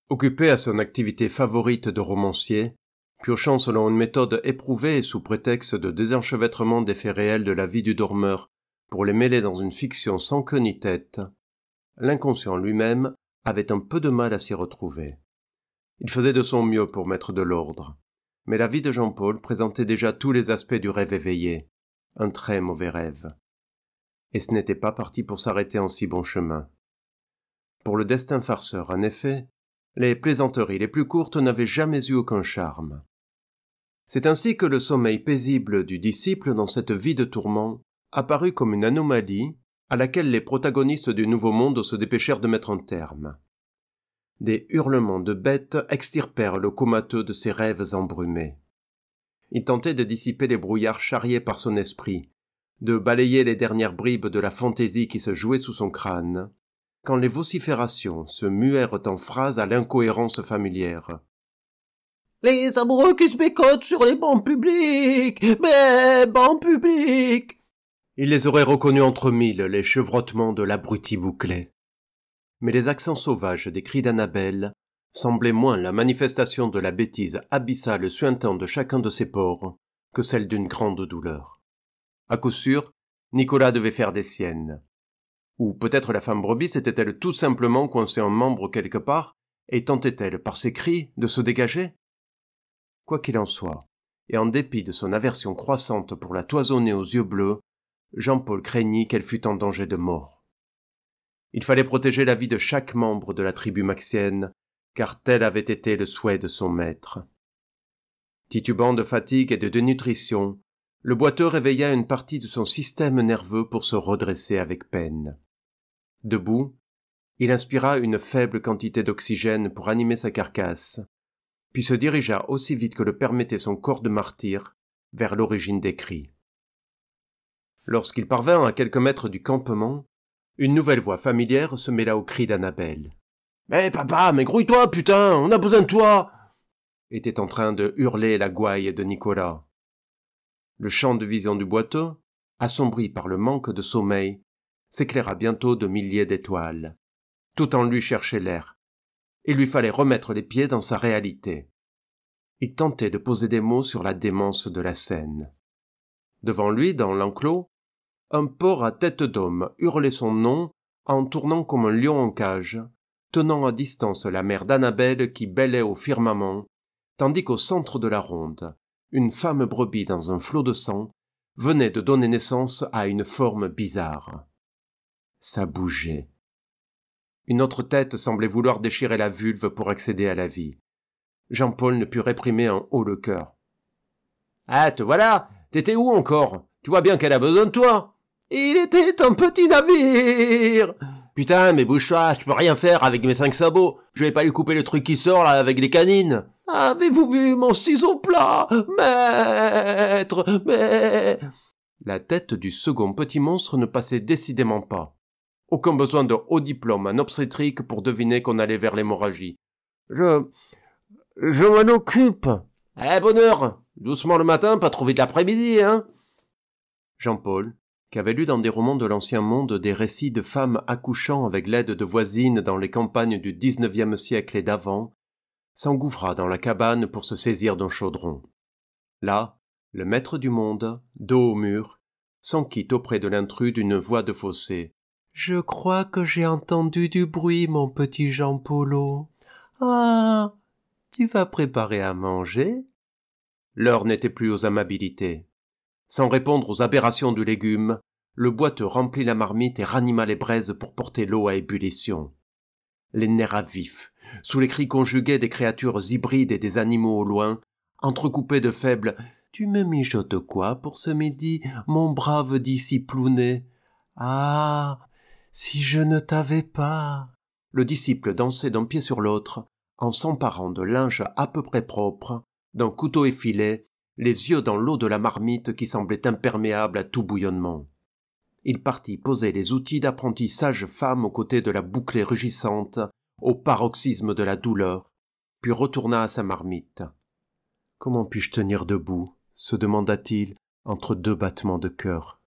Occupé à son activité favorite de romancier, piochant selon une méthode éprouvée et sous prétexte de désenchevêtrement des faits réels de la vie du dormeur pour les mêler dans une fiction sans queue ni tête, l'inconscient lui-même avait un peu de mal à s'y retrouver. Il faisait de son mieux pour mettre de l'ordre, mais la vie de Jean-Paul présentait déjà tous les aspects du rêve éveillé, un très mauvais rêve. Et ce n'était pas parti pour s'arrêter en si bon chemin. Pour le destin farceur, en effet, les plaisanteries les plus courtes n'avaient jamais eu aucun charme. C'est ainsi que le sommeil paisible du disciple dans cette vie de tourments apparut comme une anomalie à laquelle les protagonistes du Nouveau Monde se dépêchèrent de mettre un terme. Des hurlements de bêtes extirpèrent le comateux de ses rêves embrumés. Il tentait de dissiper les brouillards charriés par son esprit, de balayer les dernières bribes de la fantaisie qui se jouait sous son crâne, quand les vociférations se muèrent en phrases à l'incohérence familière. « Les amoureux qui se bécotent sur les bancs publics, mais bancs publics !» Il les aurait reconnus entre mille, les chevrottements de l'abruti bouclé. Mais les accents sauvages des cris d'Annabelle semblaient moins la manifestation de la bêtise abyssale suintant de chacun de ses pores que celle d'une grande douleur. À coup sûr, Nicolas devait faire des siennes. Ou peut-être la femme brebis s'était-elle tout simplement coincée un membre quelque part et tentait-elle, par ses cris, de se dégager ? Quoi qu'il en soit, et en dépit de son aversion croissante pour la toisonnée aux yeux bleus, Jean-Paul craignit qu'elle fût en danger de mort. Il fallait protéger la vie de chaque membre de la tribu maxienne, car tel avait été le souhait de son maître. Titubant de fatigue et de dénutrition, le boiteux réveilla une partie de son système nerveux pour se redresser avec peine. Debout, il inspira une faible quantité d'oxygène pour animer sa carcasse, puis se dirigea aussi vite que le permettait son corps de martyr vers l'origine des cris. Lorsqu'il parvint à quelques mètres du campement, une nouvelle voix familière se mêla aux cris d'Annabelle. « Mais papa, mais grouille-toi, putain, on a besoin de toi !» était en train de hurler la gouaille de Nicolas. Le champ de vision du boiteux, assombri par le manque de sommeil, s'éclaira bientôt de milliers d'étoiles. Tout en lui cherchait l'air. Il lui fallait remettre les pieds dans sa réalité. Il tentait de poser des mots sur la démence de la scène. Devant lui, dans l'enclos, un porc à tête d'homme hurlait son nom en tournant comme un lion en cage, tenant à distance la mère d'Annabelle qui bêlait au firmament, tandis qu'au centre de la ronde, une femme brebis dans un flot de sang venait de donner naissance à une forme bizarre. Ça bougeait. Une autre tête semblait vouloir déchirer la vulve pour accéder à la vie. Jean-Paul ne put réprimer un haut-le-cœur. « Ah, te voilà! T'étais où encore? Tu vois bien qu'elle a besoin de toi! » « Il était un petit navire !»« Putain, mais bouge-toi, je peux rien faire avec mes 5 sabots. Je vais pas lui couper le truc qui sort, là, avec les canines. »« Avez-vous vu mon ciseau plat, maître, mais... » La tête du second petit monstre ne passait décidément pas. Aucun besoin de haut diplôme en obstétrique pour deviner qu'on allait vers l'hémorragie. « Je m'en occupe. »« Eh, bonheur, doucement le matin, pas trop vite l'après-midi, hein ?» Jean-Paul, qui avait lu dans des romans de l'Ancien Monde des récits de femmes accouchant avec l'aide de voisines dans les campagnes du XIXe siècle et d'avant, s'engouffra dans la cabane pour se saisir d'un chaudron. Là, le maître du monde, dos au mur, s'enquit auprès de l'intrus d'une voix de fausset. « Je crois que j'ai entendu du bruit, mon petit Jean-Paul. Ah, tu vas préparer à manger ?» L'heure n'était plus aux amabilités. Sans répondre aux aberrations du légume, le boiteux remplit la marmite et ranima les braises pour porter l'eau à ébullition. Les nerfs à vif, sous les cris conjugués des créatures hybrides et des animaux au loin, entrecoupés de faibles « Tu me mijotes quoi pour ce midi, mon brave disciplounet ? Ah, si je ne t'avais pas !» Le disciple dansait d'un pied sur l'autre, en s'emparant de linge à peu près propre, d'un couteau effilé, les yeux dans l'eau de la marmite qui semblait imperméable à tout bouillonnement. Il partit poser les outils d'apprentie sage-femme aux côtés de la bouclée rugissante, au paroxysme de la douleur, puis retourna à sa marmite. « Comment puis-je tenir debout ?» se demanda-t-il entre 2 battements de cœur.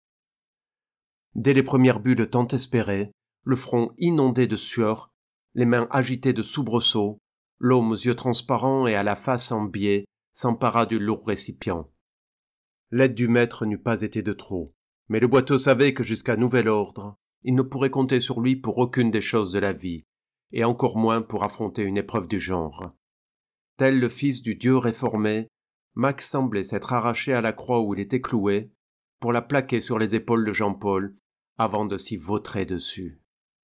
Dès les premières bulles tant espérées, le front inondé de sueur, les mains agitées de soubresauts, L'homme aux yeux transparents et à la face en biais s'empara du lourd récipient. L'aide du maître n'eût pas été de trop, mais le boiteux savait que jusqu'à nouvel ordre, il ne pourrait compter sur lui pour aucune des choses de la vie, et encore moins pour affronter une épreuve du genre. Tel le fils du Dieu réformé, Max semblait s'être arraché à la croix où il était cloué, pour la plaquer sur les épaules de Jean-Paul, avant de s'y vautrer dessus.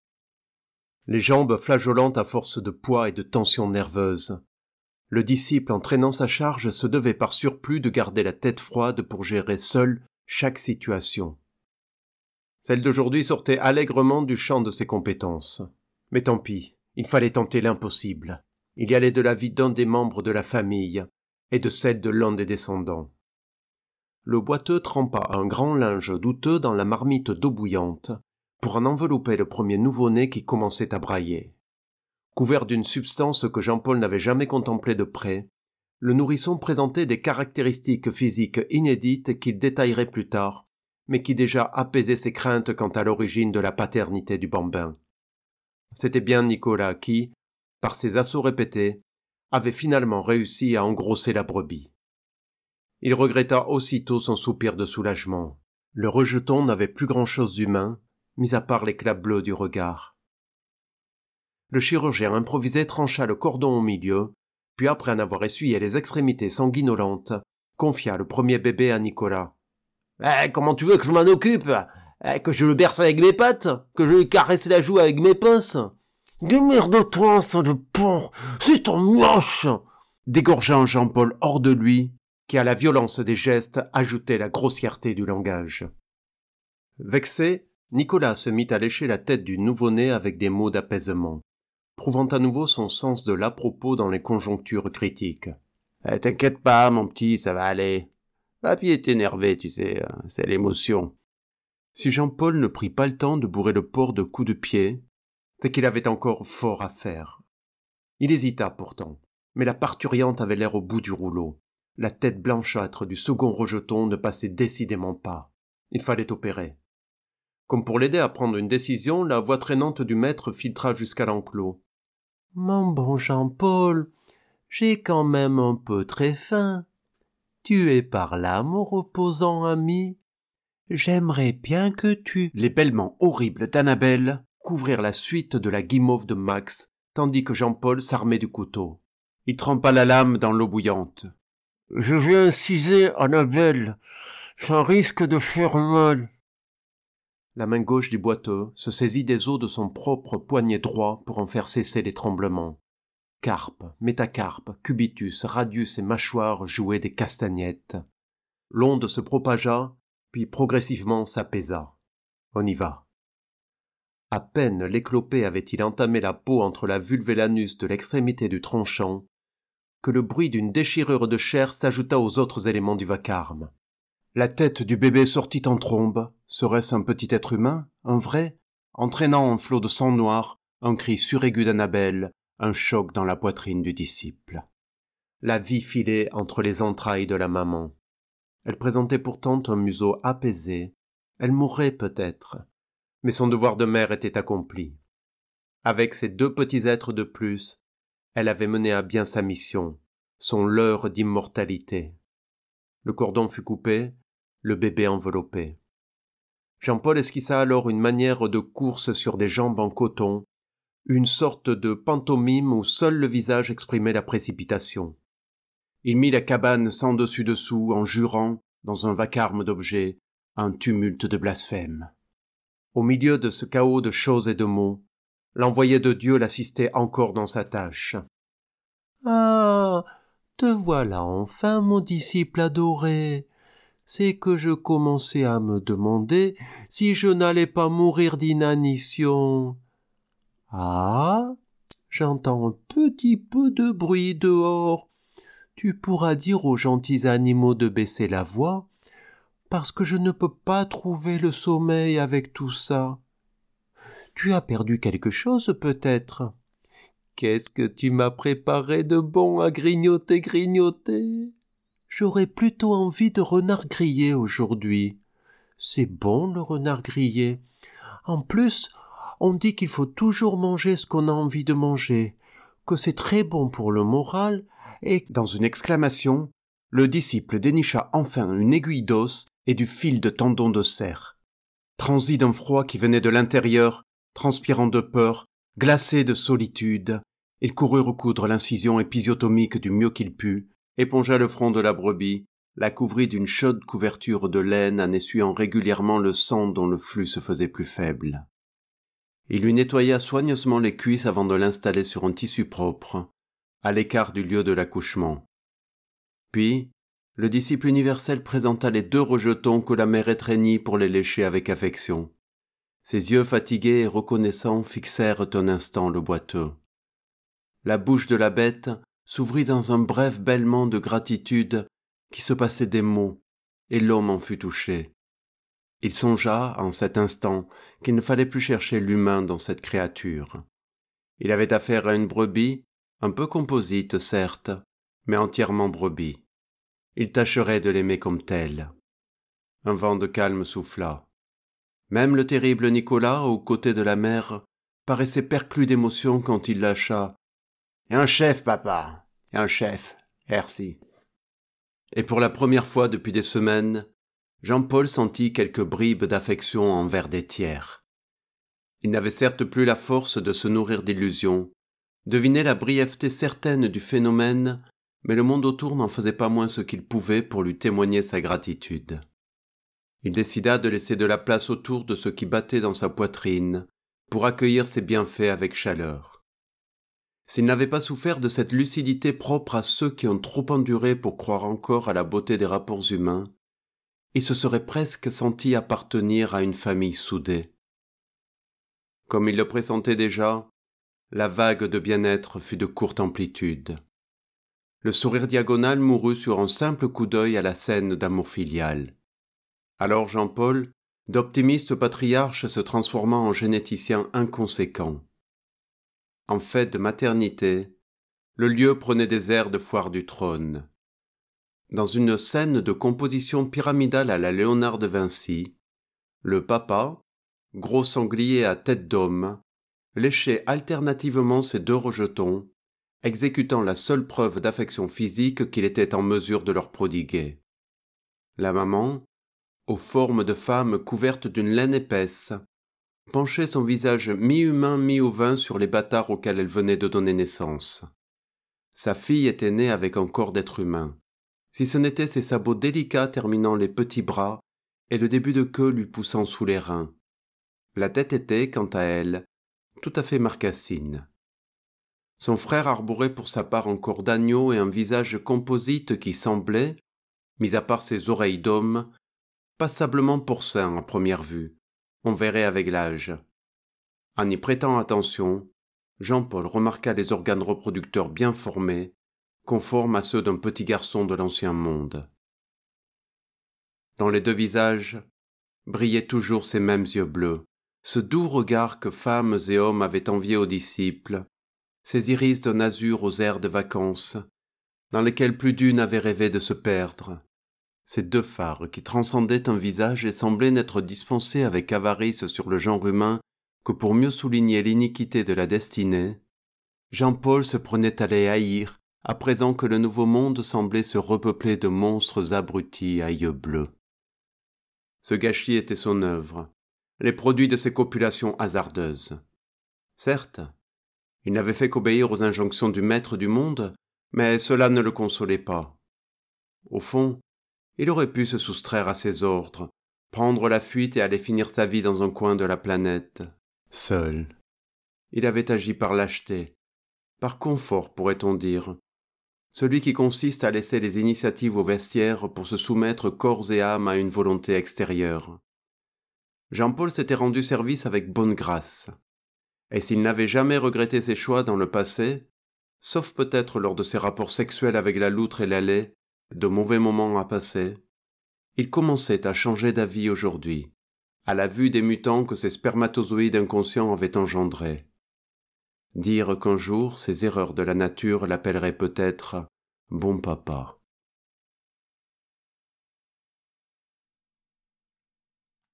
Les jambes flageolantes à force de poids et de tension nerveuse. Le disciple, en traînant sa charge, se devait par surplus de garder la tête froide pour gérer seul chaque situation. Celle d'aujourd'hui sortait allègrement du champ de ses compétences. Mais tant pis, il fallait tenter l'impossible. Il y allait de la vie d'un des membres de la famille et de celle de l'un des descendants. Le boiteux trempa un grand linge douteux dans la marmite d'eau bouillante pour en envelopper le premier nouveau-né qui commençait à brailler. Couvert d'une substance que Jean-Paul n'avait jamais contemplée de près, le nourrisson présentait des caractéristiques physiques inédites qu'il détaillerait plus tard, mais qui déjà apaisaient ses craintes quant à l'origine de la paternité du bambin. C'était bien Nicolas qui, par ses assauts répétés, avait finalement réussi à engrosser la brebis. Il regretta aussitôt son soupir de soulagement. Le rejeton n'avait plus grand-chose d'humain, mis à part l'éclat bleu du regard. Le chirurgien improvisé trancha le cordon au milieu, puis après en avoir essuyé les extrémités sanguinolentes, confia le premier bébé à Nicolas. « Comment tu veux que je m'en occupe ? Que je le berce avec mes pattes ? Que je lui caresse la joue avec mes pinces ? Démerde-toi, sang de porc, c'est ton moche !» dégorgeant Jean-Paul hors de lui, qui à la violence des gestes ajoutait la grossièreté du langage. Vexé, Nicolas se mit à lécher la tête du nouveau-né avec des mots d'apaisement, prouvant à nouveau son sens de l'à-propos dans les conjonctures critiques. « T'inquiète pas, mon petit, ça va aller. Papy est énervé, tu sais, c'est l'émotion. » Si Jean-Paul ne prit pas le temps de bourrer le porc de coups de pied, c'est qu'il avait encore fort à faire. Il hésita pourtant, mais la parturiente avait l'air au bout du rouleau. La tête blanchâtre du second rejeton ne passait décidément pas. Il fallait opérer. Comme pour l'aider à prendre une décision, la voix traînante du maître filtra jusqu'à l'enclos. « Mon bon Jean-Paul, j'ai quand même un peu très faim. Tu es par là, mon reposant ami. J'aimerais bien que tu... » Les bêlements horribles d'Annabelle couvrirent la suite de la guimauve de Max, tandis que Jean-Paul s'armait du couteau. Il trempa la lame dans l'eau bouillante. « Je vais inciser Annabelle. Ça risque de faire mal. » La main gauche du boiteux se saisit des os de son propre poignet droit pour en faire cesser les tremblements. Carpe, métacarpe, cubitus, radius et mâchoire jouaient des castagnettes. L'onde se propagea, puis progressivement s'apaisa. On y va. À peine l'éclopé avait-il entamé la peau entre la vulve et l'anus de l'extrémité du tranchant, que le bruit d'une déchirure de chair s'ajouta aux autres éléments du vacarme. La tête du bébé sortit en trombe. Serait-ce un petit être humain, un vrai, entraînant un flot de sang noir, un cri suraigu d'Annabelle, un choc dans la poitrine du disciple. La vie filait entre les entrailles de la maman. Elle présentait pourtant un museau apaisé. Elle mourrait peut-être, mais son devoir de mère était accompli. Avec ces deux petits êtres de plus, elle avait mené à bien sa mission, son leurre d'immortalité. Le cordon fut coupé, le bébé enveloppé. Jean-Paul esquissa alors une manière de course sur des jambes en coton, une sorte de pantomime où seul le visage exprimait la précipitation. Il mit la cabane sans dessus-dessous en jurant, dans un vacarme d'objets, un tumulte de blasphème. Au milieu de ce chaos de choses et de mots, l'envoyé de Dieu l'assistait encore dans sa tâche. « Ah, te voilà enfin, mon disciple adoré. C'est que je commençais à me demander si je n'allais pas mourir d'inanition. Ah, j'entends un petit peu de bruit dehors. Tu pourras dire aux gentils animaux de baisser la voix, parce que je ne peux pas trouver le sommeil avec tout ça. Tu as perdu quelque chose peut-être ? Qu'est-ce que tu m'as préparé de bon à grignoter ? J'aurais plutôt envie de renard grillé aujourd'hui. C'est bon le renard grillé. En plus, on dit qu'il faut toujours manger ce qu'on a envie de manger, que c'est très bon pour le moral et... » Dans une exclamation, le disciple dénicha enfin une aiguille d'os et du fil de tendon de cerf. Transi d'un froid qui venait de l'intérieur, transpirant de peur, glacé de solitude, il courut recoudre l'incision épisiotomique du mieux qu'il put, épongea le front de la brebis, la couvrit d'une chaude couverture de laine en essuyant régulièrement le sang dont le flux se faisait plus faible. Il lui nettoya soigneusement les cuisses avant de l'installer sur un tissu propre, à l'écart du lieu de l'accouchement. Puis, le disciple universel présenta les 2 rejetons que la mère étreignit pour les lécher avec affection. Ses yeux fatigués et reconnaissants fixèrent un instant le boiteux. La bouche de la bête s'ouvrit dans un bref bêlement de gratitude qui se passait des mots, et l'homme en fut touché. Il songea, en cet instant, qu'il ne fallait plus chercher l'humain dans cette créature. Il avait affaire à une brebis, un peu composite, certes, mais entièrement brebis. Il tâcherait de l'aimer comme telle. Un vent de calme souffla. Même le terrible Nicolas, aux côtés de la mère, paraissait perclus d'émotion quand il lâcha « Un chef, papa, un chef, merci ». Et pour la première fois depuis des semaines, Jean-Paul sentit quelques bribes d'affection envers des tiers. Il n'avait certes plus la force de se nourrir d'illusions, devinait la brièveté certaine du phénomène, mais le monde autour n'en faisait pas moins ce qu'il pouvait pour lui témoigner sa gratitude. Il décida de laisser de la place autour de ce qui battait dans sa poitrine, pour accueillir ses bienfaits avec chaleur. S'il n'avait pas souffert de cette lucidité propre à ceux qui ont trop enduré pour croire encore à la beauté des rapports humains, il se serait presque senti appartenir à une famille soudée. Comme il le pressentait déjà, la vague de bien-être fut de courte amplitude. Le sourire diagonal mourut sur un simple coup d'œil à la scène d'amour filial. Alors Jean-Paul, d'optimiste patriarche se transforma en généticien inconséquent. En fait de maternité, le lieu prenait des airs de foire du trône. Dans une scène de composition pyramidale à la Léonard de Vinci, le papa, gros sanglier à tête d'homme, léchait alternativement ses 2 rejetons, exécutant la seule preuve d'affection physique qu'il était en mesure de leur prodiguer. La maman, aux formes de femme couvertes d'une laine épaisse, penchait son visage mi-humain mi-ovin sur les bâtards auxquels elle venait de donner naissance. Sa fille était née avec un corps d'être humain, si ce n'était ses sabots délicats terminant les petits bras et le début de queue lui poussant sous les reins. La tête était, quant à elle, tout à fait marcassine. Son frère arborait pour sa part un corps d'agneau et un visage composite qui semblait, mis à part ses oreilles d'homme, passablement porcin à première vue. On verrait avec l'âge. En y prêtant attention, Jean-Paul remarqua les organes reproducteurs bien formés, conformes à ceux d'un petit garçon de l'ancien monde. Dans les 2 visages, brillaient toujours ces mêmes yeux bleus, ce doux regard que femmes et hommes avaient envié aux disciples, ces iris d'un azur aux airs de vacances, dans lesquels plus d'une avait rêvé de se perdre, ces 2 phares qui transcendaient un visage et semblaient n'être dispensés avec avarice sur le genre humain que pour mieux souligner l'iniquité de la destinée, Jean-Paul se prenait à les haïr à présent que le nouveau monde semblait se repeupler de monstres abrutis à yeux bleus. Ce gâchis était son œuvre, les produits de ses copulations hasardeuses. Certes, il n'avait fait qu'obéir aux injonctions du maître du monde, mais cela ne le consolait pas. Au fond, il aurait pu se soustraire à ses ordres, prendre la fuite et aller finir sa vie dans un coin de la planète, seul. Il avait agi par lâcheté, par confort pourrait-on dire, celui qui consiste à laisser les initiatives au vestiaire pour se soumettre corps et âme à une volonté extérieure. Jean-Paul s'était rendu service avec bonne grâce, et s'il n'avait jamais regretté ses choix dans le passé, sauf peut-être lors de ses rapports sexuels avec la loutre et la laie, de mauvais moments à passer, il commençait à changer d'avis aujourd'hui, à la vue des mutants que ses spermatozoïdes inconscients avaient engendrés. Dire qu'un jour ces erreurs de la nature l'appelleraient peut-être « bon papa ».